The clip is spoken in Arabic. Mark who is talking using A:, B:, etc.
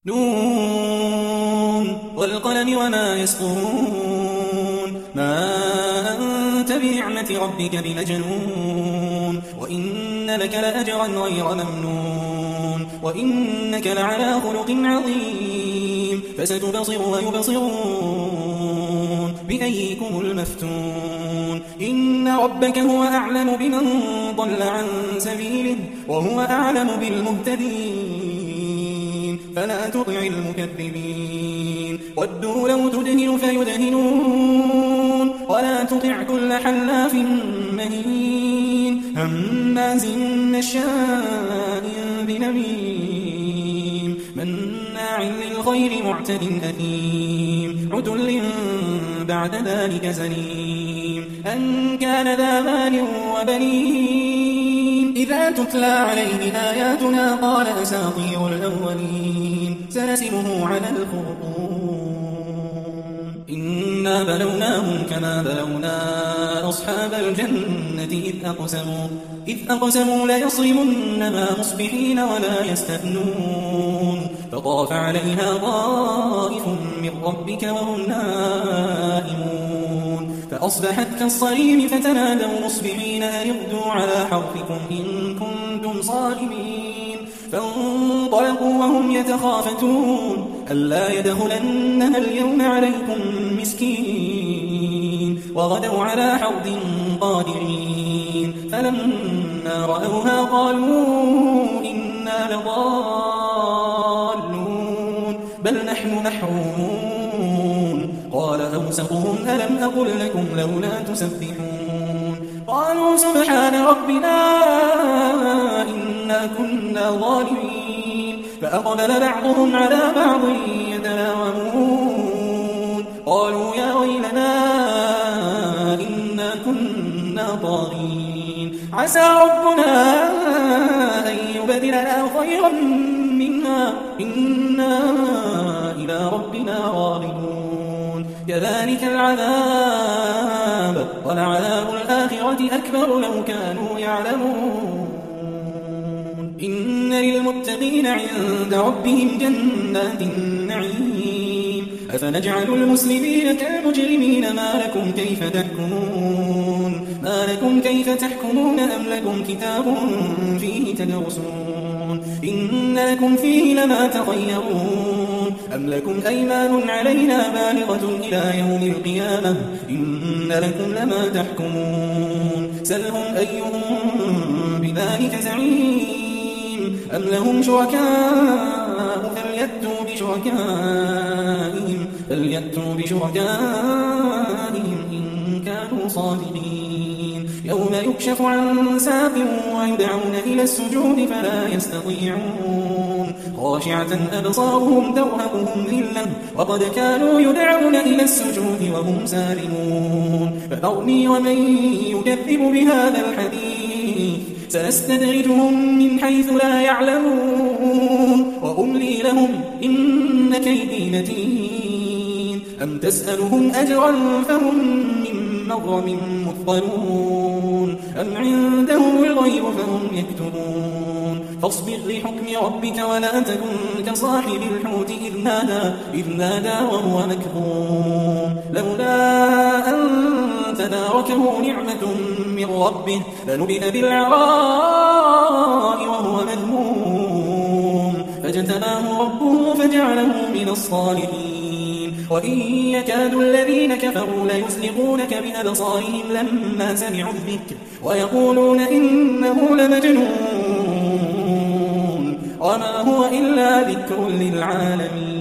A: نون والقلم وما يسطرون ما أنت بنعمة ربك بمجنون وإن لك لأجرا غير ممنون وإنك لعلى خلق عظيم فستبصر ويبصرون بأيكم المفتون إن ربك هو أعلم بمن ضل عن سبيله وهو أعلم بالمهتدين فلا تطع المكذبين ودوا لو تدهن فيدهنون ولا تطع كل حلاف مهين هماز مشاء بنميم مناع للخير معتد أثيم عتل بعد ذلك زنيم أن كان ذا مال وبنين إذا تتلى عليه آياتنا قال أساطير الأولين سنسمه على الخرطوم إنا بلوناهم كما بلونا أصحاب الجنة إذ أقسموا ليصرمنها مصبحين ولا يستثنون فطاف عليها طائف من ربك وهم نائمون فأصبحت كالصريم فتنادوا مصبحين أن اغدوا على حرثكم إن كنتم صارمين فانطلقوا وهم يتخافتون ألا يدخلنها اليوم عليكم مسكين وغدوا على حرد قادرين فلما رأوها قالوا إنا لضالون بل نحن محرومون قال أوسطهم ألم أقل لكم لولا تسبحون قالوا سبحان ربنا إنا كنا ظالمين فأقبل بعضهم على بعض يتلاومون قالوا يا ويلنا إنا كنا طاغين عسى ربنا أن يبدلنا خيرا منها إنا إلى ربنا راغبون كذلك العذاب ولعذاب الآخرة أكبر لو كانوا يعلمون إن للمتقين عند ربهم جنات النعيم أفنجعل المسلمين كالمجرمين ما لكم كيف تحكمون أم لكم كتاب فيه تدرسون إن لكم فيه لما تخيرون أم لكم أيمان علينا بالغة إلى يوم القيامة إن لكم لما تحكمون سلهم أيهم بذلك زعيم أم لهم شركاء فليأتوا بشركائهم إن كانوا صادقين يوم يكشف عن ساق ويدعون إلى السجود فلا يستطيعون خاشعة أبصارهم ترهقهم ذلة وقد كانوا يدعون إلى السجود وهم سالمون فذرني ومن يكذب بهذا الحديث سأستدرجهم من حيث لا يعلمون وأملي لهم إن كيدي متين أم تسألهم أجرا فهم من مغرم مثقلون أم عندهم الغيب فهم يكتبون فاصبر لحكم ربك ولا تكن كصاحب الحوت إذ نادى وهو مكظوم لولا أن تداركه نعمة من ربه لنبذ بالعراء وهو مذموم فاجتباه ربه فجعله من الصالحين وإن يكاد الذين كفروا ليزلقونك بأبصارهم لما سمعوا الذكر ويقولون إنه لمجنون وما هو إلا ذكر للعالمين